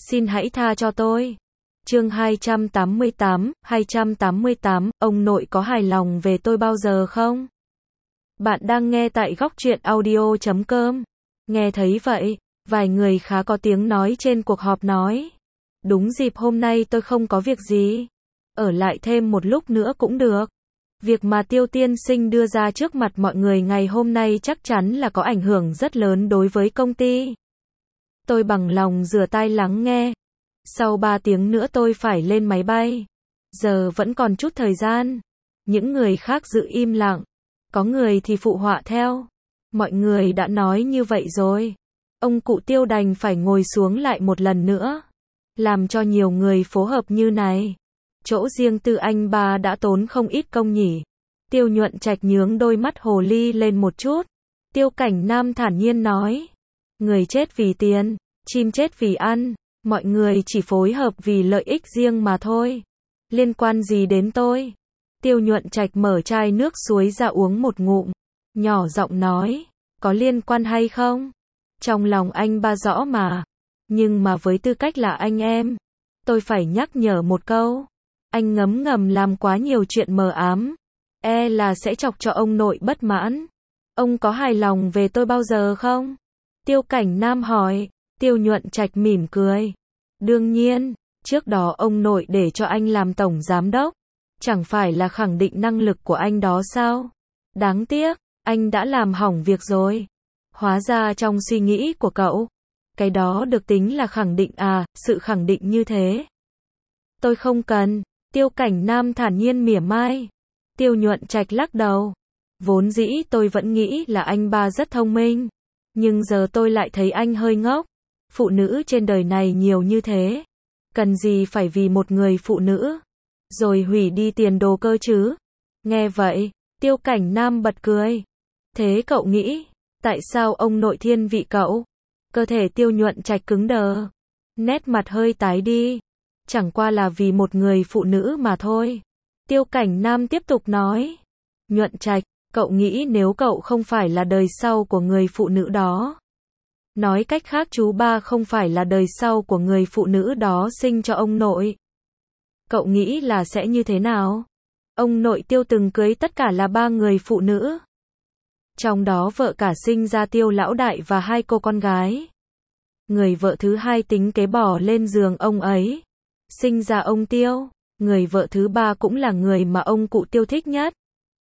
Xin hãy tha cho tôi. Chương 288, ông nội có hài lòng về tôi bao giờ không? Bạn đang nghe tại góc truyện audio.com. Nghe thấy vậy, vài người khá có tiếng nói trên cuộc họp nói. Đúng dịp hôm nay tôi không có việc gì. Ở lại thêm một lúc nữa cũng được. Việc mà Tiêu tiên sinh đưa ra trước mặt mọi người ngày hôm nay chắc chắn là có ảnh hưởng rất lớn đối với công ty. Tôi bằng lòng rửa tai lắng nghe. Sau 3 tiếng nữa tôi phải lên máy bay. Giờ vẫn còn chút thời gian. Những người khác giữ im lặng. Có người thì phụ họa theo. Mọi người đã nói như vậy rồi. Ông cụ Tiêu đành phải ngồi xuống lại một lần nữa. Làm cho nhiều người phối hợp như này. Chỗ riêng tư anh ba đã tốn không ít công nhỉ. Tiêu Nhuận Trạch nhướng đôi mắt hồ ly lên một chút. Tiêu Cảnh Nam thản nhiên nói. Người chết vì tiền, chim chết vì ăn. Mọi người chỉ phối hợp vì lợi ích riêng mà thôi. Liên quan gì đến tôi? Tiêu Nhuận Trạch mở chai nước suối ra uống một ngụm. Nhỏ giọng nói. Có liên quan hay không? Trong lòng anh ba rõ mà. Nhưng mà với tư cách là anh em, tôi phải nhắc nhở một câu. Anh ngấm ngầm làm quá nhiều chuyện mờ ám. Là sẽ chọc cho ông nội bất mãn. Ông có hài lòng về tôi bao giờ không? Tiêu Cảnh Nam hỏi. Tiêu Nhuận Trạch mỉm cười. Đương nhiên, trước đó ông nội để cho anh làm tổng giám đốc. Chẳng phải là khẳng định năng lực của anh đó sao? Đáng tiếc, anh đã làm hỏng việc rồi. Hóa ra trong suy nghĩ của cậu, cái đó được tính là khẳng định à, sự khẳng định như thế. Tôi không cần. Tiêu Cảnh Nam thản nhiên mỉa mai. Tiêu Nhuận Trạch lắc đầu. Vốn dĩ tôi vẫn nghĩ là anh ba rất thông minh. Nhưng giờ tôi lại thấy anh hơi ngốc. Phụ nữ trên đời này nhiều như thế. Cần gì phải vì một người phụ nữ rồi hủy đi tiền đồ cơ chứ? Nghe vậy, Tiêu Cảnh Nam bật cười. Thế cậu nghĩ, tại sao ông nội thiên vị cậu? Cơ thể Tiêu Nhuận Trạch cứng đờ. Nét mặt hơi tái đi. Chẳng qua là vì một người phụ nữ mà thôi. Tiêu Cảnh Nam tiếp tục nói. Nhuận Trạch, cậu nghĩ nếu cậu không phải là đời sau của người phụ nữ đó. Nói cách khác chú ba không phải là đời sau của người phụ nữ đó sinh cho ông nội. Cậu nghĩ là sẽ như thế nào? Ông nội Tiêu từng cưới tất cả là 3 người phụ nữ. Trong đó vợ cả sinh ra Tiêu lão đại và 2 cô con gái. Người vợ thứ 2 tính kế bỏ lên giường ông ấy. Sinh ra ông Tiêu. Người vợ thứ 3 cũng là người mà ông cụ Tiêu thích nhất.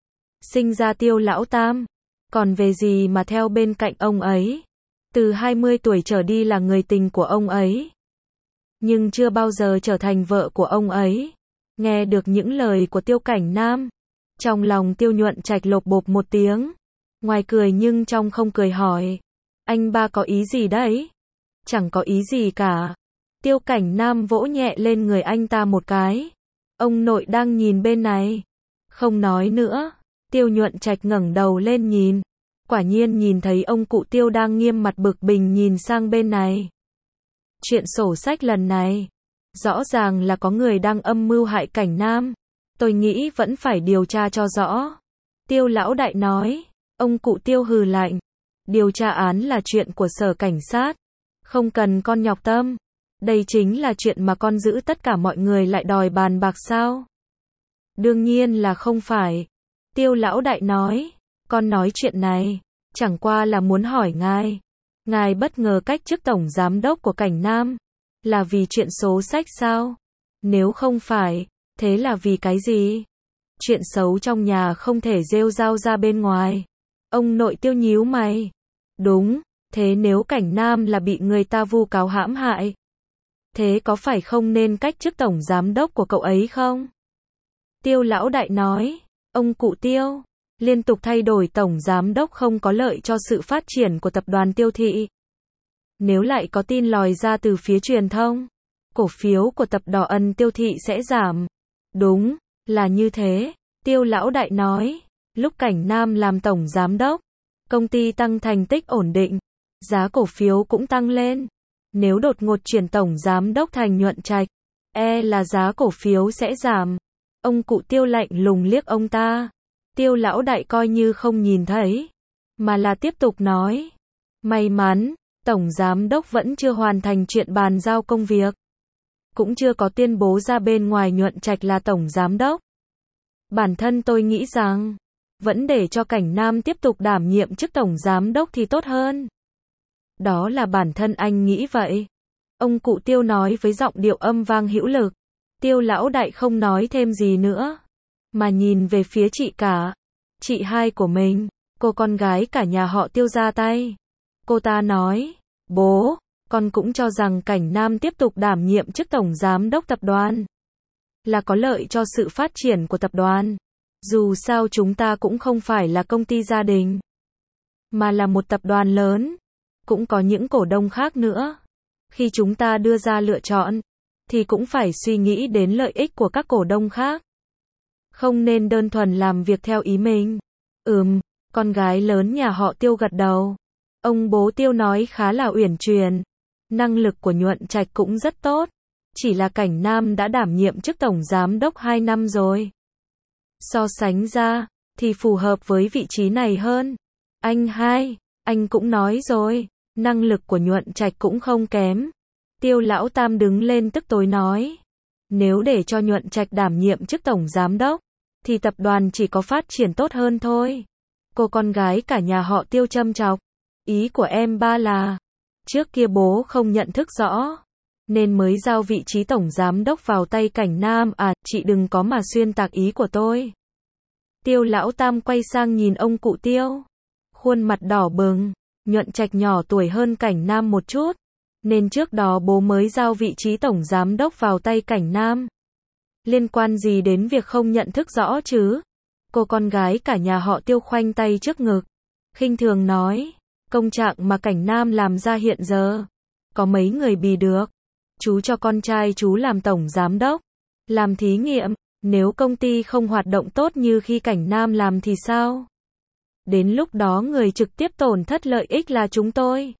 Sinh ra Tiêu lão tam. Còn về gì mà theo bên cạnh ông ấy. Từ 20 tuổi trở đi là người tình của ông ấy. Nhưng chưa bao giờ trở thành vợ của ông ấy. Nghe được những lời của Tiêu Cảnh Nam. Trong lòng Tiêu Nhuận Trạch lộp bộp một tiếng. Ngoài cười nhưng trong không cười hỏi. Anh ba có ý gì đấy? Chẳng có ý gì cả. Tiêu Cảnh Nam vỗ nhẹ lên người anh ta một cái. Ông nội đang nhìn bên này. Không nói nữa. Tiêu Nhuận Trạch ngẩng đầu lên nhìn. Quả nhiên nhìn thấy ông cụ Tiêu đang nghiêm mặt bực bình nhìn sang bên này. Chuyện sổ sách lần này, rõ ràng là có người đang âm mưu hại Cảnh Nam. Tôi nghĩ vẫn phải điều tra cho rõ. Tiêu lão đại nói. Ông cụ Tiêu hừ lạnh. Điều tra án là chuyện của sở cảnh sát. Không cần con nhọc tâm. Đây chính là chuyện mà con giữ tất cả mọi người lại đòi bàn bạc sao? Đương nhiên là không phải. Tiêu lão đại nói. Con nói chuyện này, chẳng qua là muốn hỏi ngài. Ngài bất ngờ cách chức tổng giám đốc của Cảnh Nam. Là vì chuyện số sách sao? Nếu không phải, thế là vì cái gì? Chuyện xấu trong nhà không thể rêu rao ra bên ngoài. Ông nội Tiêu nhíu mày. Đúng, thế nếu Cảnh Nam là bị người ta vu cáo hãm hại. Thế có phải không nên cách chức tổng giám đốc của cậu ấy không? Tiêu lão đại nói. Ông cụ Tiêu. Liên tục thay đổi tổng giám đốc không có lợi cho sự phát triển của tập đoàn Tiêu thị. Nếu lại có tin lòi ra từ phía truyền thông, cổ phiếu của tập đoàn Tiêu thị sẽ giảm. Đúng, là như thế. Tiêu lão đại nói. Lúc Cảnh Nam làm tổng giám đốc, công ty tăng thành tích ổn định, giá cổ phiếu cũng tăng lên. Nếu đột ngột chuyển tổng giám đốc thành Nhuận Trạch, là giá cổ phiếu sẽ giảm. Ông cụ Tiêu lạnh lùng liếc ông ta. Tiêu lão đại coi như không nhìn thấy, mà là tiếp tục nói. May mắn, Tổng giám đốc vẫn chưa hoàn thành chuyện bàn giao công việc. Cũng chưa có tuyên bố ra bên ngoài Nhuận Trạch là tổng giám đốc. Bản thân tôi nghĩ rằng, vẫn để cho Cảnh Nam tiếp tục đảm nhiệm chức tổng giám đốc thì tốt hơn. Đó là bản thân anh nghĩ vậy. Ông cụ Tiêu nói với giọng điệu âm vang hữu lực. Tiêu lão đại không nói thêm gì nữa, mà nhìn về phía chị cả, chị hai của mình, cô con gái cả nhà họ Tiêu ra tay. Cô ta nói, bố, con cũng cho rằng Cảnh Nam tiếp tục đảm nhiệm chức tổng giám đốc tập đoàn là có lợi cho sự phát triển của tập đoàn. Dù sao chúng ta cũng không phải là công ty gia đình, mà là một tập đoàn lớn, cũng có những cổ đông khác nữa. Khi chúng ta đưa ra lựa chọn, thì cũng phải suy nghĩ đến lợi ích của các cổ đông khác. Không nên đơn thuần làm việc theo ý mình. Con gái lớn nhà họ Tiêu gật đầu. Ông bố Tiêu nói khá là uyển chuyển. Năng lực của Nhuận Trạch cũng rất tốt. Chỉ là Cảnh Nam đã đảm nhiệm chức tổng giám đốc 2 năm rồi. So sánh ra, thì phù hợp với vị trí này hơn. Anh cũng nói rồi, năng lực của Nhuận Trạch cũng không kém. Tiêu lão tam đứng lên tức tối nói. Nếu để cho Nhuận Trạch đảm nhiệm chức tổng giám đốc, thì tập đoàn chỉ có phát triển tốt hơn thôi. Cô con gái cả nhà họ Tiêu châm chọc. Ý của em ba là, trước kia bố không nhận thức rõ, nên mới giao vị trí tổng giám đốc vào tay Cảnh Nam à, chị đừng có mà xuyên tạc ý của tôi. Tiêu lão tam quay sang nhìn ông cụ Tiêu. Khuôn mặt đỏ bừng, Nhuận Trạch nhỏ tuổi hơn Cảnh Nam một chút, nên trước đó bố mới giao vị trí tổng giám đốc vào tay Cảnh Nam. Liên quan gì đến việc không nhận thức rõ chứ? Cô con gái cả nhà họ Tiêu khoanh tay trước ngực, khinh thường nói, công trạng mà Cảnh Nam làm ra hiện giờ, có mấy người bì được. Chú cho con trai chú làm tổng giám đốc, làm thí nghiệm, nếu công ty không hoạt động tốt như khi Cảnh Nam làm thì sao? Đến lúc đó người trực tiếp tổn thất lợi ích là chúng tôi.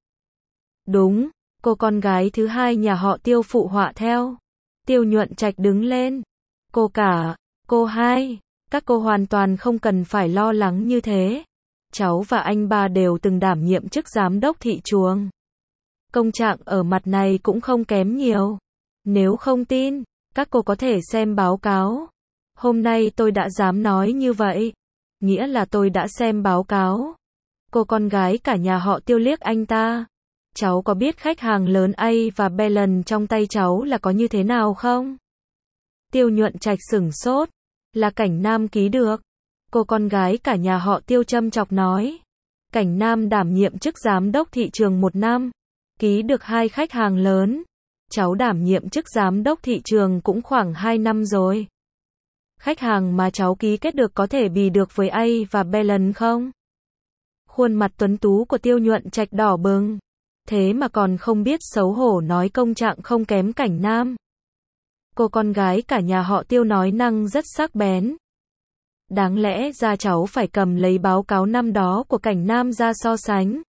Đúng, cô con gái thứ hai nhà họ Tiêu phụ họa theo. Tiêu Nhuận Trạch đứng lên. Cô cả, cô hai, các cô hoàn toàn không cần phải lo lắng như thế. Cháu và anh ba đều từng đảm nhiệm chức giám đốc thị trường. Công trạng ở mặt này cũng không kém nhiều. Nếu không tin, các cô có thể xem báo cáo. Hôm nay tôi đã dám nói như vậy, nghĩa là tôi đã xem báo cáo. Cô con gái cả nhà họ Tiêu liếc anh ta. Cháu có biết khách hàng lớn A và Belen trong tay cháu là có như thế nào không? Tiêu Nhuận Trạch sửng sốt. Là Cảnh Nam ký được. Cô con gái cả nhà họ Tiêu châm chọc nói. Cảnh Nam đảm nhiệm chức giám đốc thị trường 1 năm. Ký được 2 khách hàng lớn. Cháu đảm nhiệm chức giám đốc thị trường cũng khoảng 2 năm rồi. Khách hàng mà cháu ký kết được có thể bì được với A và Belen không? Khuôn mặt tuấn tú của Tiêu Nhuận Trạch đỏ bừng. Thế mà còn không biết xấu hổ nói công trạng không kém Cảnh Nam. Cô con gái cả nhà họ Tiêu nói năng rất sắc bén. Đáng lẽ ra cháu phải cầm lấy báo cáo năm đó của Cảnh Nam ra so sánh.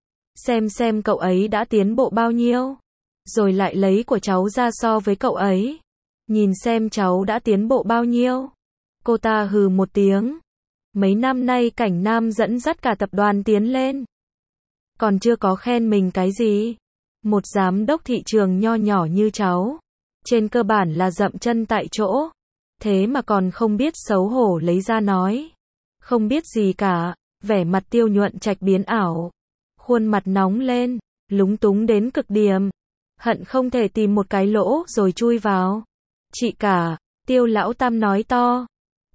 Xem cậu ấy đã tiến bộ bao nhiêu. Rồi lại lấy của cháu ra so với cậu ấy. Nhìn xem cháu đã tiến bộ bao nhiêu. Cô ta hừ một tiếng. Mấy năm nay Cảnh Nam dẫn dắt cả tập đoàn tiến lên. Còn chưa có khen mình cái gì. Một giám đốc thị trường nho nhỏ như cháu, trên cơ bản là dậm chân tại chỗ. Thế mà còn không biết xấu hổ lấy ra nói. Không biết gì cả. Vẻ mặt Tiêu Nhuận Trạch biến ảo. Khuôn mặt nóng lên, lúng túng đến cực điểm. Hận không thể tìm một cái lỗ rồi chui vào. Chị cả, Tiêu lão tam nói to.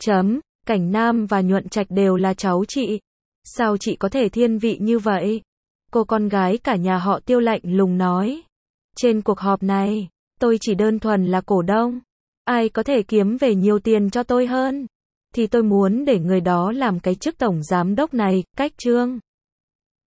Cảnh Nam và Nhuận Trạch đều là cháu chị. Sao chị có thể thiên vị như vậy? Cô con gái cả nhà họ Tiêu lạnh lùng nói. Trên cuộc họp này, tôi chỉ đơn thuần là cổ đông. Ai có thể kiếm về nhiều tiền cho tôi hơn, thì tôi muốn để người đó làm cái chức tổng giám đốc này, cách chương.